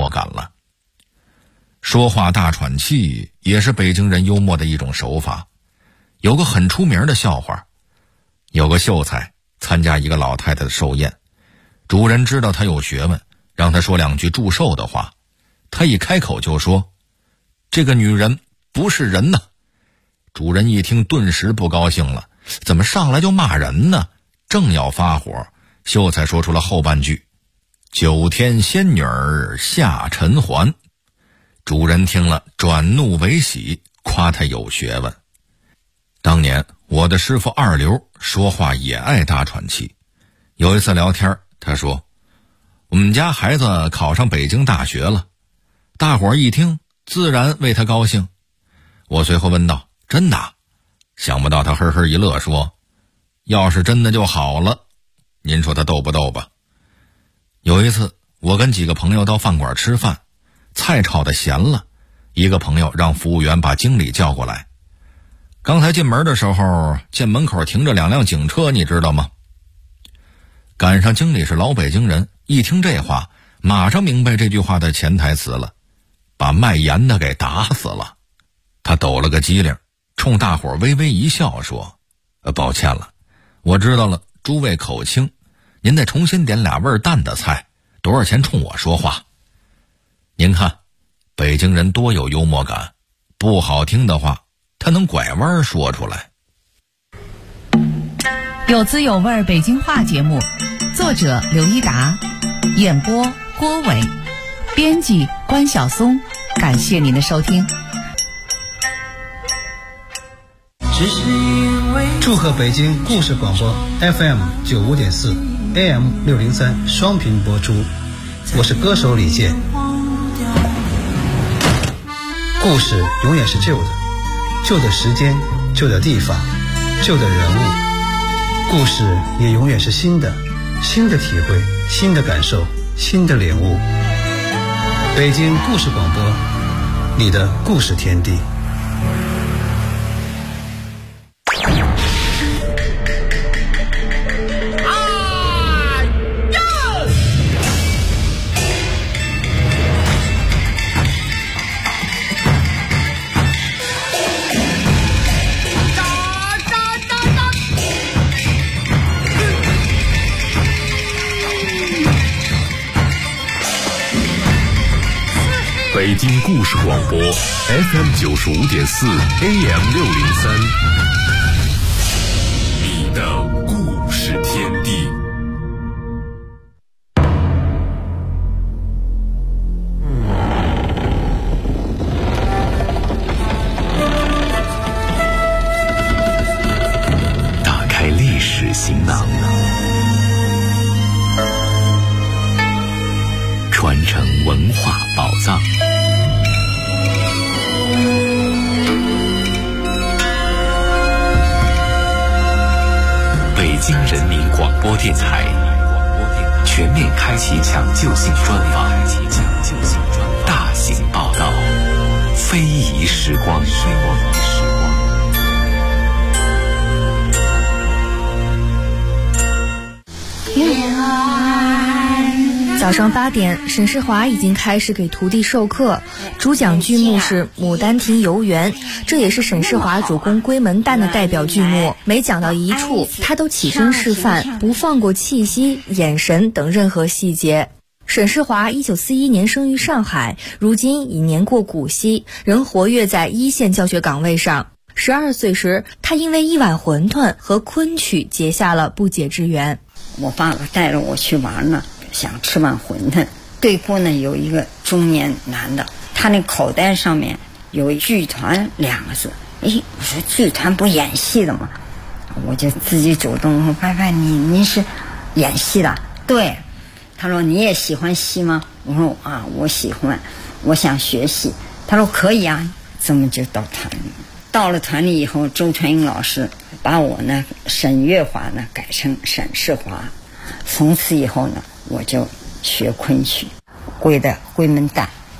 默感了。说话大喘气也是北京人幽默的一种手法。有个很出名的笑话，有个秀才参加一个老太太的寿宴，主人知道他有学问，让他说两句祝寿的话。他一开口就说：“这个女人不是人呐！”主人一听顿时不高兴了，怎么上来就骂人呢？正要发火，秀才说出了后半句：“九天仙女儿下尘寰。”主人听了转怒为喜，夸他有学问。当年我的师傅二流说话也爱大喘气。有一次聊天，他说：“我们家孩子考上北京大学了。”大伙儿一听自然为他高兴。我随后问道：“真的？”想不到他呵呵一乐说：“要是真的就好了。”您说他逗不逗吧？有一次我跟几个朋友到饭馆吃饭，菜炒得咸了，一个朋友让服务员把经理叫过来。刚才进门的时候，见门口停着2辆警车，你知道吗？赶上经理是老北京人，一听这话，马上明白这句话的潜台词了，把卖盐的给打死了。他抖了个机灵，冲大伙微微一笑说：“抱歉了，我知道了，诸位口轻，您再重新点俩味淡的菜，多少钱冲我说话。”您看，北京人多有幽默感，不好听的话他能拐弯说出来。 有滋有味北京话节目，作者刘一达，演播郭伟，编辑关晓松。感谢您的收听。 祝贺北京故事广播 FM95.4 AM603 双频播出，我是歌手李健。故事永远是旧的，旧的时间，旧的地方，旧的人物。故事也永远是新的，新的体会，新的感受，新的领悟。北京故事广播，你的故事天地。 北京故事广播 FM95.4 AM603， 你的故事天地。打开历史行囊，传承文化宝藏。北京人民广播电台全面开启抢救性专访，大型报道，非遗时光。 早上8点，沈世华已经开始给徒弟授课，主讲剧目是《牡丹亭游园》，这也是沈世华主攻闺门旦的代表剧目。每讲到一处，他都起身示范，不放过气息、眼神等任何细节。沈世华1941年生于上海，如今已年过古稀，仍活跃在一线教学岗位上。12岁时，他因为一碗馄饨和昆曲结下了不解之缘。 我爸爸带着我去玩呢，想吃碗馄饨。对过呢有一个中年男的，他那口袋上面有剧团2个字。我说剧团不演戏的吗？我就自己主动说：“拜拜，您是演戏的？”对。他说：“你也喜欢戏吗？”我说：“啊，我喜欢，我想学戏。”他说：“可以啊。”这么就到团里。到了团里以后，周传英老师把我呢沈月华呢改成沈世华。从此以后呢，我就学昆曲，归的闺门旦。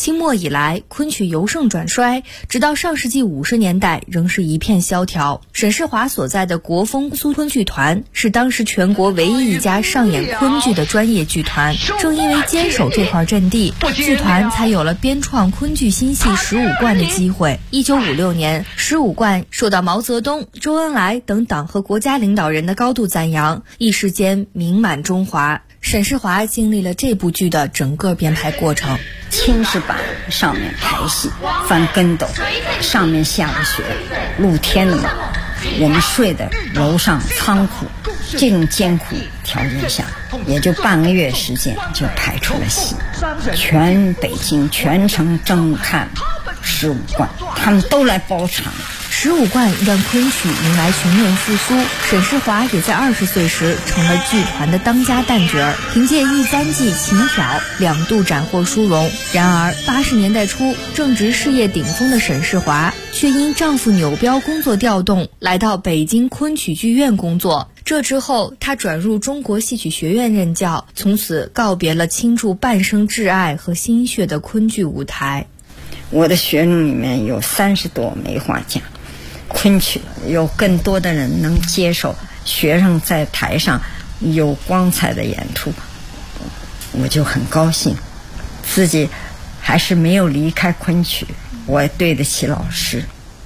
清末以来，昆曲由盛转衰，直到上世纪50年代仍是一片萧条。沈世华所在的国风苏昆剧团是当时全国唯一一家上演昆剧的专业剧团。正因为坚守这块阵地，剧团才有了编创昆剧新戏15贯的机会。1956年，15贯受到毛泽东、周恩来等党和国家领导人的高度赞扬，一时间名满中华。沈世华经历了这部剧的整个编排过程。 青石板上面排戏，翻跟斗，上面下着雪，露天的嘛，我们睡的楼上仓库，这种艰苦条件下，也就半个月时间就排出了戏。全北京全城争看15贯，他们都来包场。 15贯让昆曲迎来全面复苏，沈世华也在20岁时成了剧团的当家旦角，凭借13季琴挑2度斩获殊荣。然而80年代初，正值事业顶峰的沈世华却因丈夫扭标工作调动，来到北京昆曲剧院工作。这之后，他转入中国戏曲学院任教，从此告别了倾注半生挚爱和心血的昆剧舞台。 我的学生里面有30多梅花奖，昆曲有更多的人能接受学生在台上有光彩的演出，我就很高兴。自己还是没有离开昆曲，我对得起老师。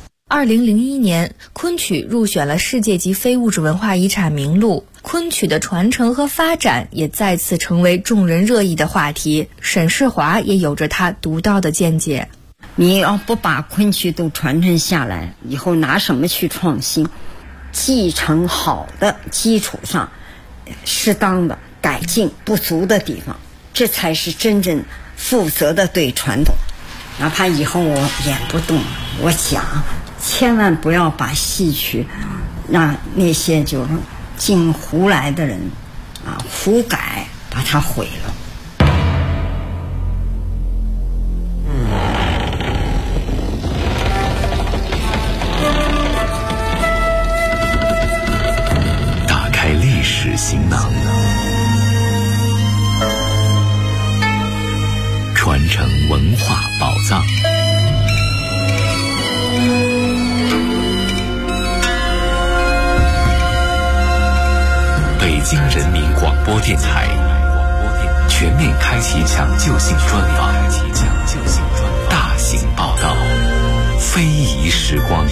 2001年，昆曲入选了世界级非物质文化遗产名录，昆曲的传承和发展也再次成为众人热议的话题。沈世华也有着他独到的见解。 你要不把昆曲都传承下来，以后拿什么去创新？继承好的基础上，适当的改进不足的地方，这才是真正负责的对传统。哪怕以后我演不动，我讲千万不要把戏曲让那些就是进胡来的人胡改把它毁了。 打开历史行囊，传承文化宝藏。北京人民广播电台全面开启抢救性专访，大型报道，非遗时光。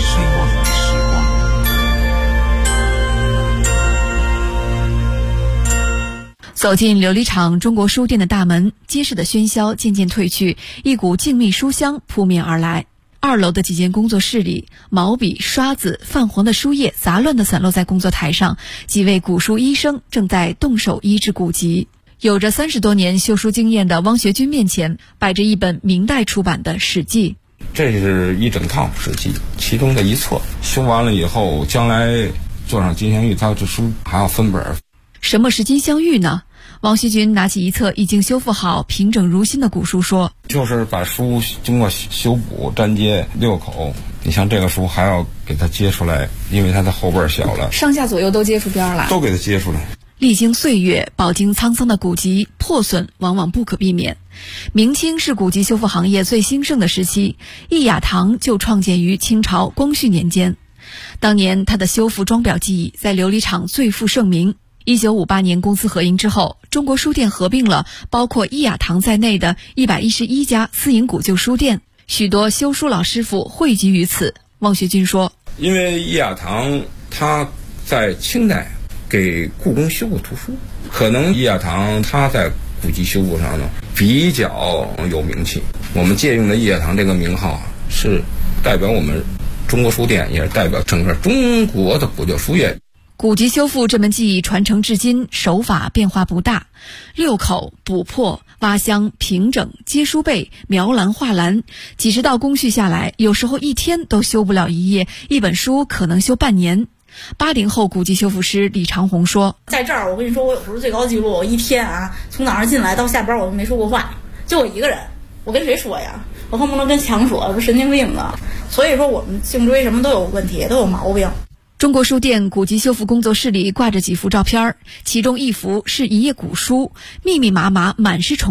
走进琉璃厂中国书店的大门，街市的喧嚣渐渐退去，一股静谧书香扑面而来。2楼的几间工作室里，毛笔、刷子、泛黄的书页杂乱地散落在工作台上，几位古书医生正在动手医治古籍。有着30多年修书经验的汪学军面前摆着一本明代出版的《史记》。 这是一整套《史记》其中的一册，修完了以后，将来做上金镶玉，它这书还要分本。 什么是金镶玉呢？汪学军拿起一册已经修复好、平整如新的古书说：“ 就是把书经过修补、粘接6口。你像这个书还要给它接出来，因为它的后背小了， 上下左右都接出边来， 都给它接出来。” 历经岁月，饱经沧桑的古籍破损往往不可避免。明清是古籍修复行业最兴盛的时期，易雅堂就创建于清朝光绪年间。当年他的修复装裱技艺在琉璃厂最负盛名。1958年公私合营之后，中国书店合并了包括易雅堂在内的111家私营古旧书店，许多修书老师傅汇集于此。汪学军说：“ 因为易雅堂他在清代给故宫修过图书，可能易雅堂他在古籍修复上呢比较有名气。我们借用的易雅堂这个名号是代表我们中国书店，也是代表整个中国的古旧书业。” 古籍修复这门技艺传承至今，手法变化不大，6口、补破、挖箱、平整、接书背、描栏、画栏，几十道工序下来，有时候一天都修不了一页，一本书可能修半年。80后古籍修复师李长红说：“ 在这儿，我跟你说，我有时候最高记录，我一天从早上进来到下班，我都没说过话，就我一个人，我跟谁说呀？我恨不能跟墙说，不神经病的。所以说，我们颈椎什么都有问题，都有毛病。” 中国书店古籍修复工作室里挂着几幅照片，其中一幅是一页古书，密密麻麻满是重眼，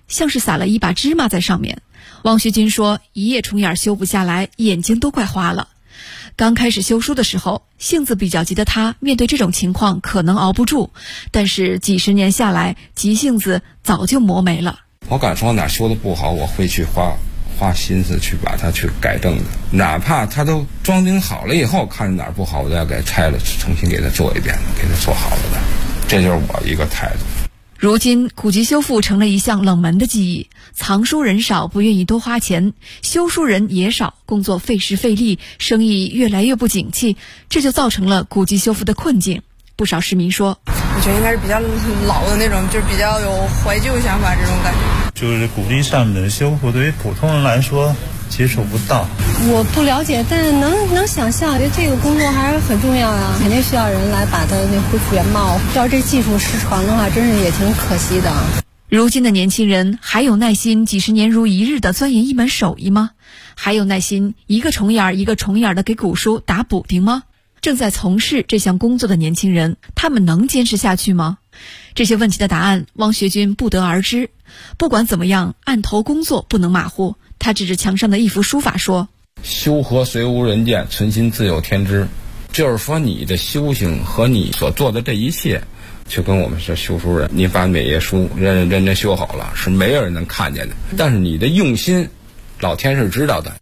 像是撒了一把芝麻在上面。汪学军说，一夜重眼修不下来，眼睛都快花了。刚开始修书的时候，性子比较急的他，面对这种情况可能熬不住，但是几十年下来，急性子早就磨没了。 我感受哪修的不好，我会去花心思去把它去改正的，哪怕它都装订好了以后，看着哪儿不好，我再给拆了，重新给它做一遍，给它做好了的，这就是我一个态度。 如今古籍修复成了一项冷门的技艺，藏书人少，不愿意多花钱，修书人也少，工作费时费力，生意越来越不景气，这就造成了古籍修复的困境。不少市民说， 我觉得应该是比较老的那种，就是比较有怀旧想法这种感觉。 就是古籍上面的修复，对于普通人来说接触不到。 我不了解，但是能想象，觉得这个工作还是很重要呀，肯定需要人来把它那恢复原貌。要这技术失传的话，真是也挺可惜的。 如今的年轻人还有耐心几十年如一日的钻研一门手艺吗？还有耐心一个重眼一个重眼的给古书打补丁吗？正在从事这项工作的年轻人，他们能坚持下去吗？这些问题的答案，汪学军不得而知。不管怎么样，案头工作不能马虎。他指着墙上的一幅书法说， 修和虽无人见，存心自有天知。就是说你的修行和你所做的这一切，就跟我们是修书人，你把每页书认真修好了，是没有人能看见的，但是你的用心，老天是知道的。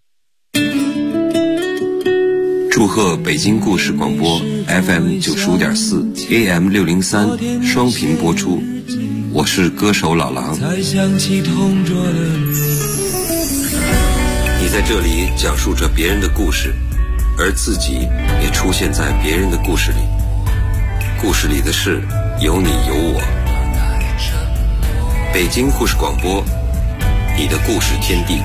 祝贺北京故事广播 FM 95.4 AM 603双频播出，我是歌手老狼。你在这里讲述着别人的故事，而自己也出现在别人的故事里，故事里的事有你有我。北京故事广播，你的故事天地。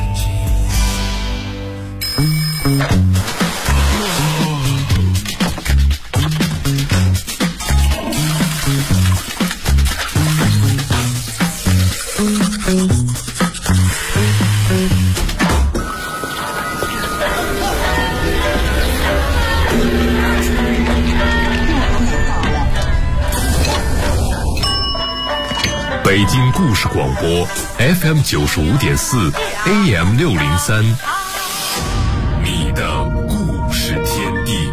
北京故事广播 FM 95.4 AM 603，你的故事天地。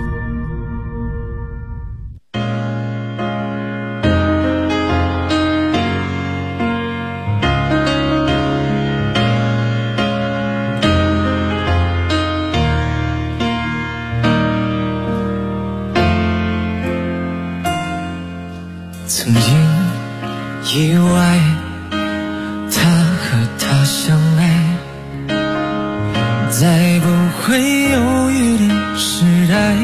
曾经以为他和她相爱，再不会犹豫的时代，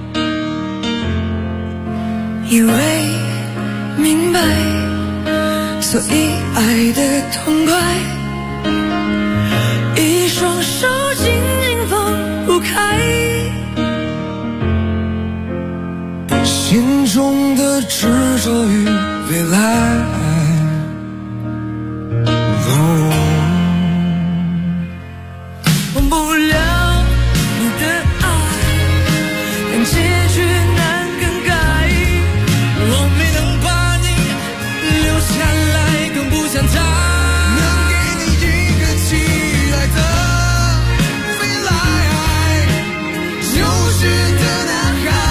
以为明白，所以爱得痛快，一双手紧紧放不开，心中的执着与未来。忘不了你的爱，但结局难更改。我没能把你留下来，更不想再能给你一个期待的未来，丢失的男孩。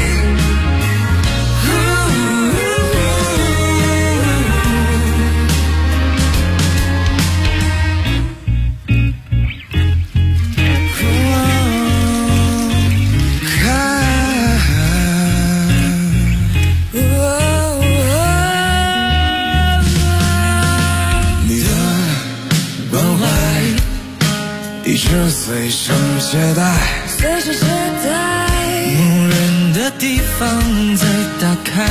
随身携带，随身携带，无人的地方再打开。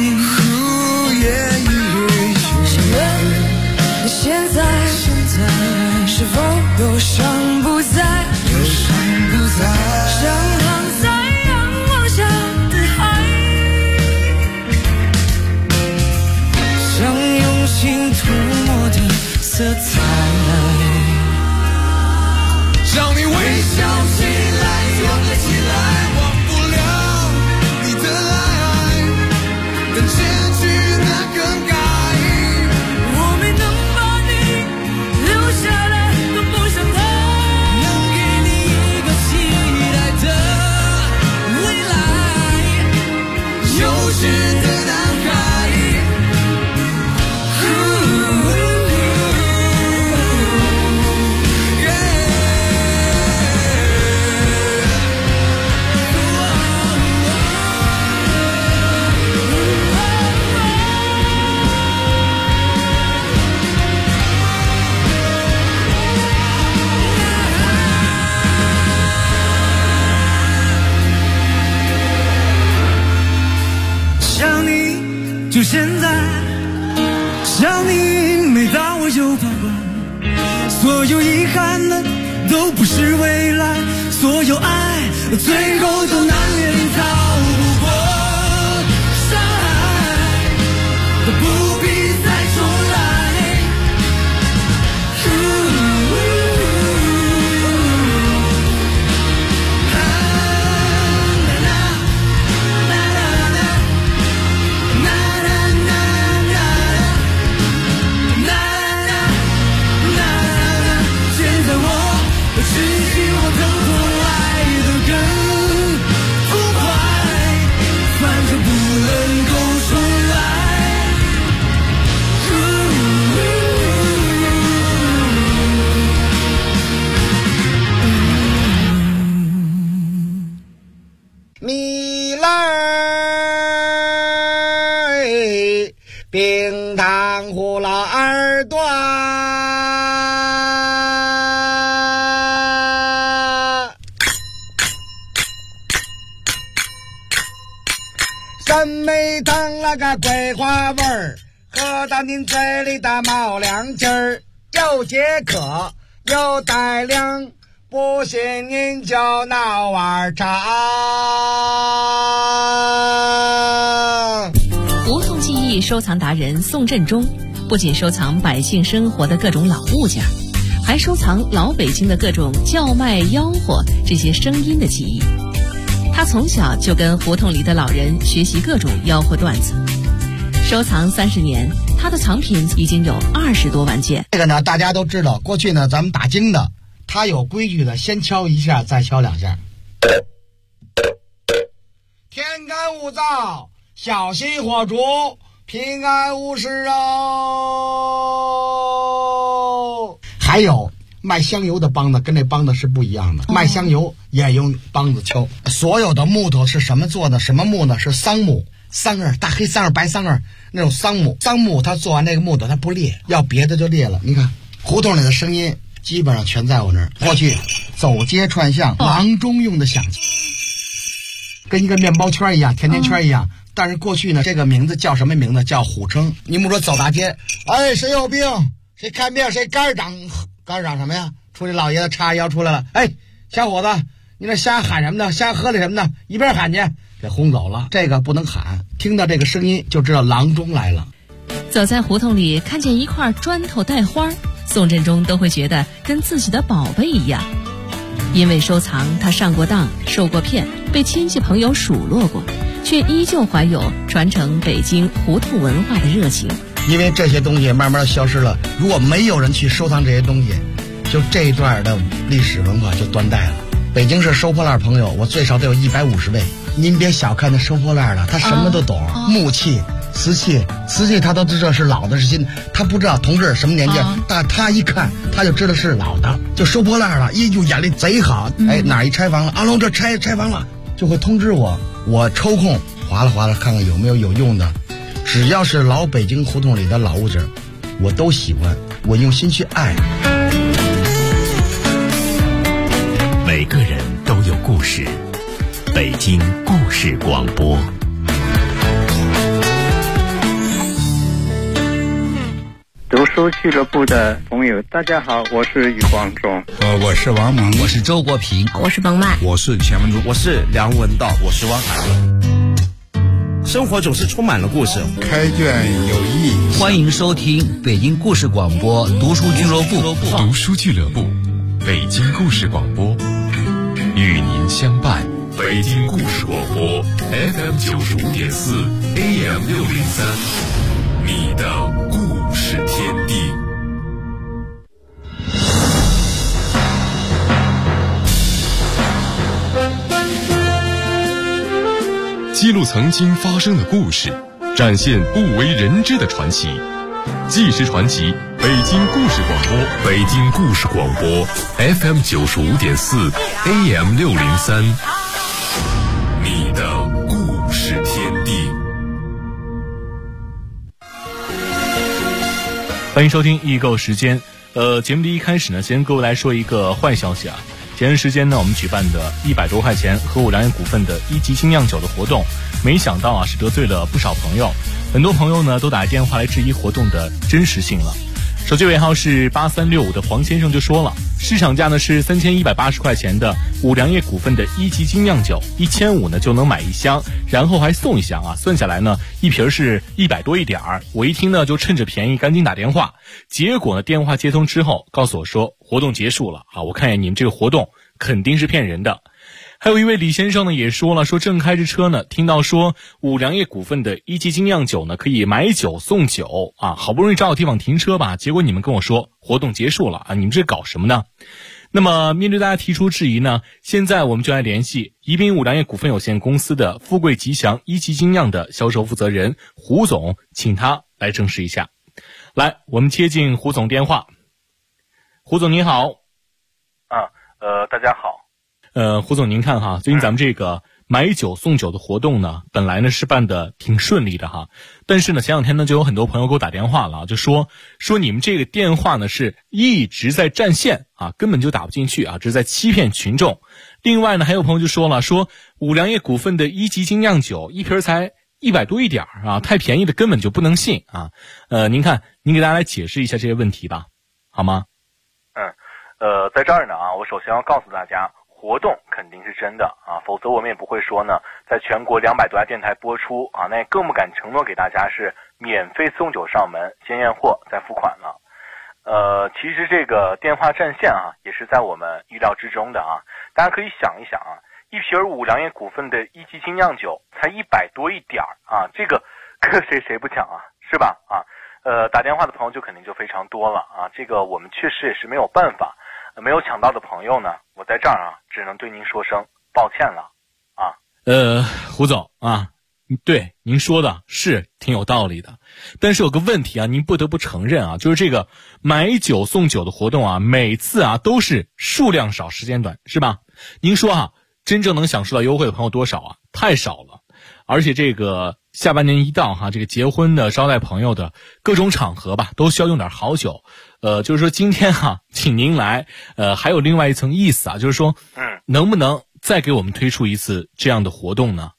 请问你现在是否忧伤不在？像躺在阳光下的海，像用心涂抹的色彩。让你微笑起来，勇敢起来，忘不了你的爱，但结局难更改。我没能把你所有遗憾的都不是未来，所有爱最后都难免逃不过伤害，都不必再重来。 米来冰糖葫芦二段，三梅糖那个桂花味儿，喝到您嘴里的冒凉劲儿，又解渴又带凉，不信您就闹碗茶。 胡同记忆收藏达人宋振中不仅收藏百姓生活的各种老物件，还收藏老北京的各种叫卖吆喝这些声音的记忆。他从小就跟胡同里的老人学习各种吆喝段子，收藏30年，他的藏品已经有20多万件。 这个呢，大家都知道，过去呢咱们打更的，他有规矩的，先敲一下，再敲2下。天干物燥，小心火烛，平安无事哦。还有卖香油的梆子跟这梆子是不一样的，卖香油也用梆子敲。所有的木头是什么做的？什么木呢？是桑木，桑叶，大黑桑叶、白桑叶那种桑木。桑木它做完这个木头它不裂，要别的就裂了。你看胡同里的声音基本上全在我那儿。过去走街串巷，郎中用的响器，跟一个面包圈一样，甜甜圈一样。但是过去呢，这个名字叫什么名字？叫虎称。你们说走大街，哎，谁有病？谁看病？谁肝长？肝长什么呀？出去老爷子叉腰出来了，哎，小伙子，你这瞎喊什么呢？瞎喝的什么呢？一边喊去，给轰走了。这个不能喊，听到这个声音就知道郎中来了。 走在胡同里，看见一块砖头带花，宋振中都会觉得跟自己的宝贝一样。因为收藏，他上过当，受过骗，被亲戚朋友数落过，却依旧怀有传承北京胡同文化的热情。 因为这些东西慢慢消失了，如果没有人去收藏这些东西，就这一段的历史文化就断代了。北京市收破烂朋友，我最少得有150位。您别小看那收破烂的，他什么都懂，木器、瓷器他都知道是老的是新的，他不知道同志什么年纪，但他一看他就知道是老的，就收破烂了，就眼力贼好。哎，哪一拆房了？阿龙这拆房了，就会通知我，我抽空划拉看看有没有用的。只要是老北京胡同里的老物件，我都喜欢，我用心去爱。 每个人都有故事，北京故事广播。 读书俱乐部的朋友，大家好，我是余光中， 我是王蒙， 我是周国平， 我是彭曼， 我是钱文珠，我是梁文道，我是汪海乐。生活总是充满了故事， 开卷有益。 欢迎收听北京故事广播读书俱乐部。 读书俱乐部，北京故事广播，与您相伴。北京故事广播 FM 95.4 AM 603，你的故事天地。记录曾经发生的故事，展现不为人知的传奇。纪实传奇，北京故事广播，北京故事广播 FM 95.4 AM 603，你的故事天地。 欢迎收听易购时间。节目的一开始呢，先跟各位来说一个坏消息啊。前段时间呢，我们举办的100多块钱和武良业股份的1级精酿酒的活动，没想到啊是得罪了不少朋友，很多朋友呢都打电话来质疑活动的真实性了。 手机尾号是8365的黄先生就说了，市场价呢是3180块钱的五粮液股份的1级精酿酒，1500呢就能买1箱，然后还送1箱啊，算下来呢一瓶是100多一点儿。我一听呢就趁着便宜赶紧打电话，结果呢电话接通之后告诉我说活动结束了啊，我看见你们这个活动肯定是骗人的。还有一位李先生呢也说了，说正开着车呢，听到说五粮液股份的1级精酿酒呢可以买酒送酒啊，好不容易找到地方停车吧，结果你们跟我说活动结束了啊，你们这搞什么呢？那么面对大家提出质疑呢，现在我们就来联系宜宾五粮液股份有限公司的富贵吉祥1级精酿的销售负责人胡总，请他来证实一下。来，我们接进胡总电话。胡总您好。 大家好。 胡总您看哈，最近咱们这个买酒送酒的活动呢，本来呢是办的挺顺利的哈，但是呢前两天呢就有很多朋友给我打电话了，就说你们这个电话呢是一直在占线啊，根本就打不进去啊，这是在欺骗群众。另外呢还有朋友就说了，说五粮液股份的1级精酿酒一瓶才100多一点啊，太便宜的根本就不能信啊。您看您给大家来解释一下这些问题吧，好吗？ 在这儿呢啊，我首先要告诉大家，活动肯定是真的啊，否则我们也不会说呢，在全国200多家电台播出啊，那也更不敢承诺给大家是免费送酒上门，先验货再付款了。其实这个电话占线啊，也是在我们预料之中的啊。大家可以想一想啊，一瓶五粮液股份的1级精酿酒才100多一点啊，这个谁不抢啊，是吧？啊，打电话的朋友就肯定就非常多了啊，这个我们确实也是没有办法。没有抢到的朋友呢，我在这儿啊，只能对您说声抱歉了啊。 胡总啊，对您说的是挺有道理的，但是有个问题啊，您不得不承认啊，就是这个买酒送酒的活动啊，每次啊都是数量少时间短，是吧？您说啊，真正能享受到优惠的朋友多少啊？太少了。而且这个下半年一到哈，这个结婚的、招待朋友的各种场合吧，都需要用点好酒。就是说今天哈，请您来，还有另外一层意思啊，就是说，能不能再给我们推出一次这样的活动呢？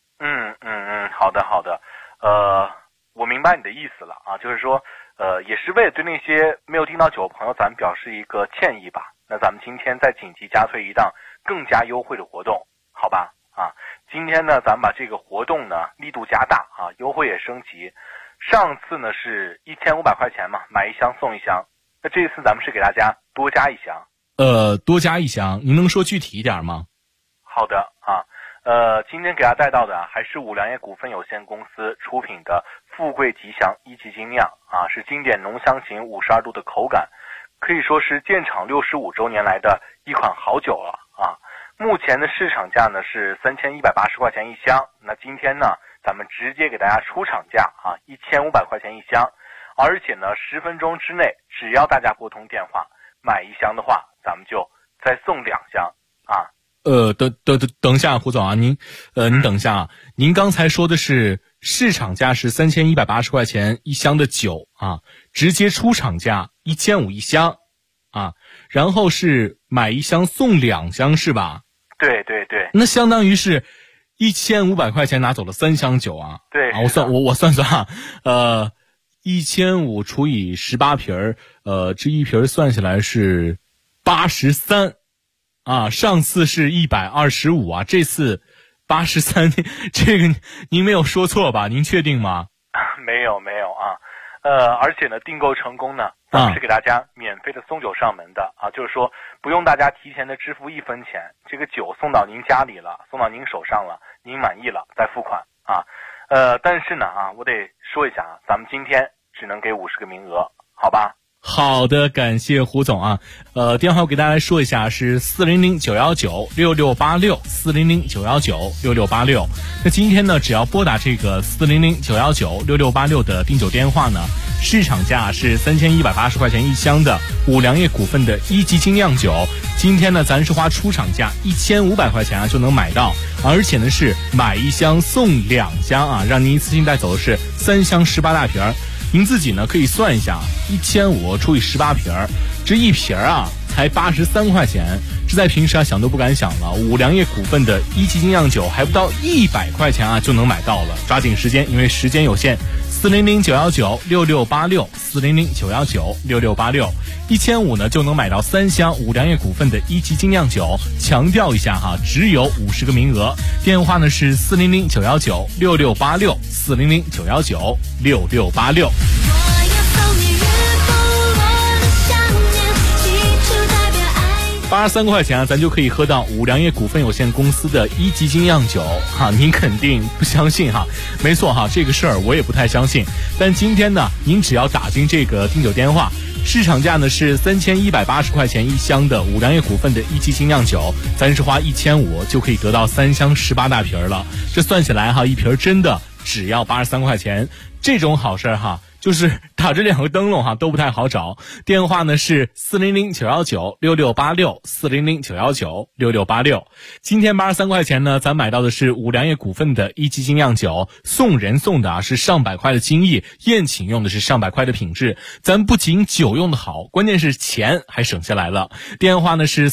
好的，我明白你的意思了啊，就是说，也是为了对那些没有订到酒的朋友，咱们表示一个歉意吧。那咱们今天再紧急加推一档更加优惠的活动，好吧？啊，今天呢，咱们把这个活动呢力度加大啊，优惠也升级。上次呢是1500块钱嘛，买1箱送1箱。那这一次咱们是给大家多加1箱。 多加1箱，您能说具体一点吗？ 好的啊，今天给大家带到的还是五粮液股份有限公司出品的富贵吉祥1级精酿啊，是经典浓香型52度的口感，可以说是建厂65周年来的一款好酒了啊。目前的市场价呢是3180块钱1箱，那今天呢咱们直接给大家出厂价啊，1500块钱1箱，而且呢10分钟之内，只要大家拨通电话买1箱的话，咱们就再送2箱啊。 等一下，胡总啊，您等一下啊，您刚才说的是市场价是3180块钱1箱的酒啊，直接出厂价1500一箱啊，然后是买1箱送2箱是吧？ 对， 那相当于是1500块钱拿走了3箱酒啊。 对啊，我算啊，1500除以18瓶这一瓶算下来是83啊，上次是125啊，这次83，这个您没有说错吧？您确定吗？ 没有啊，而且呢，订购成功呢，咱们是给大家免费的送酒上门的啊，就是说不用大家提前的支付1分钱，这个酒送到您家里了，送到您手上了，您满意了再付款啊。但是呢啊，我得说一下啊，咱们今天只能给50个名额，好吧？ 好的，感谢胡总啊。电话我给大家来说一下，是400-919-6686 400-919-6686。那今天呢，只要拨打这个400-919-6686的订酒电话呢，市场价是3180块钱1箱的五粮液股份的1级精酿酒，今天呢咱是花出厂价1500块钱啊就能买到，而且呢是买1箱送2箱啊，让您一次性带走的是3箱18大瓶。您自己呢可以算一下，1500除以18瓶，这一瓶啊才83块钱，这在平时啊想都不敢想了。五粮液股份的1级精酿酒还不到100块钱啊就能买到了，抓紧时间，因为时间有限。 ，400-919-6686，400-919-6686，1500呢就能买到3箱五粮液股份的一级精酿酒。强调一下哈，只有50个名额。电话呢是400-919-6686，400-919-6686。83块钱啊，咱就可以喝到五粮液股份有限公司的一级精酿酒哈，您肯定不相信哈？没错哈，这个事儿我也不太相信。但今天呢，您只要打进这个订酒电话，市场价呢是3180块钱一箱的五粮液股份的一级精酿酒，咱是花1500就可以得到3箱18大瓶了。这算起来哈，一瓶真的只要83块钱，这种好事哈。就是打这2个灯笼哈都不太好找，电话呢是400-919-6686，400-919-6686。今天83块钱呢，咱买到的是五粮液股份的一级精酿酒，送人送的是上百块的精益，宴请用的是上百块的品质。咱不仅酒用的好，关键是钱还省下来了。电话呢是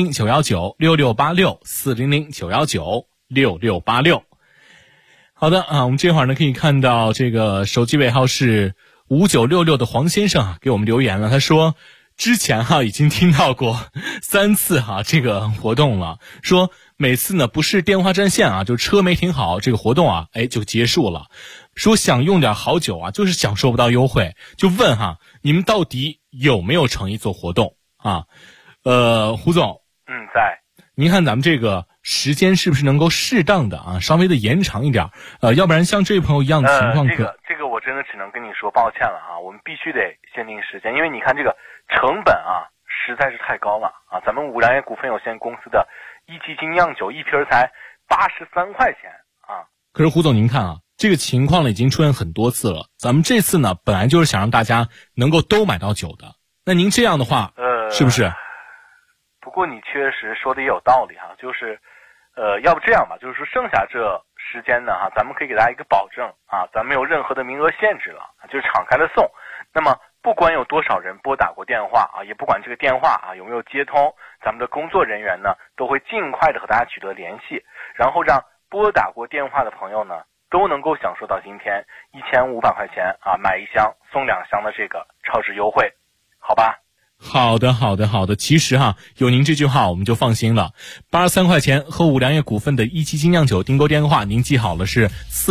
400-919-6686，400-919-6686。好的啊，我们这会儿呢可以看到这个手机尾号是5966的黄先生啊给我们留言了，他说之前已经听到过3次这个活动了，说每次呢不是电话占线就车没停好，这个活动就结束了。说想用点好酒就是享受不到优惠，就问你们到底有没有诚意做活动啊？胡总， 在。 您看咱们这个时间是不是能够适当的稍微的延长一点？要不然像这位朋友一样的情况， 这个我真的只能跟你说抱歉了我们必须得限定时间，因为你看这个成本实在是太高了咱们五粮液股份有限公司的一级精酿酒一瓶才83块钱可是胡总您看这个情况呢已经出现很多次了，咱们这次呢本来就是想让大家能够都买到酒的，那您这样的话是不是？ 不过你确实说的也有道理就是要不这样吧，就是说剩下这时间呢咱们可以给大家一个保证咱没有任何的名额限制了，就是敞开的送。那么不管有多少人拨打过电话也不管这个电话有没有接通，咱们的工作人员呢都会尽快的和大家取得联系，然后让拨打过电话的朋友呢都能够享受到今天1500块钱买1箱送2箱的这个超值优惠，好吧？ 好的，其实有您这句话我们就放心了。83块钱和五粮液股份的一级精酿酒订购电话您记好了，是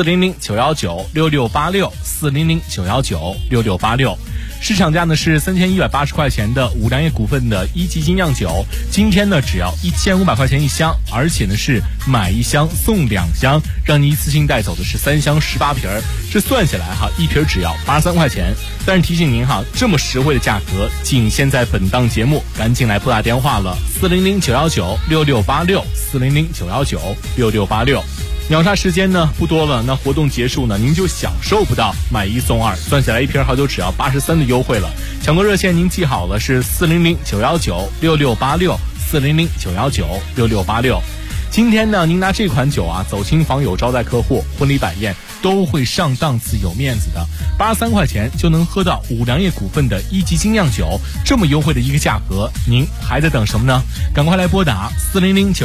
400-919-6686，400-919-6686。市场价呢是3180块钱的五粮液股份的一级精酿酒，今天呢只要1500块钱一箱，而且呢是买1箱送2箱，让你一次性带走的是3箱18瓶，这算下来一瓶只要83块钱。但是提醒您这么实惠的价格仅限在本档节目，赶紧来拨打电话了，400-919-6686，400-919-6686。秒杀时间呢不多了，那活动结束呢您就享受不到买1送2，算下来一瓶好酒只要83的优惠了。抢购热线您记好了，是400-919-6686，400-919-6686。今天呢您拿这款酒走亲访友招待客户，婚礼摆宴都会上档次有面子的。83块钱就能喝到五粮液股份的一级精酿酒，这么优惠的一个价格，您还在等什么呢？赶快来拨打400-919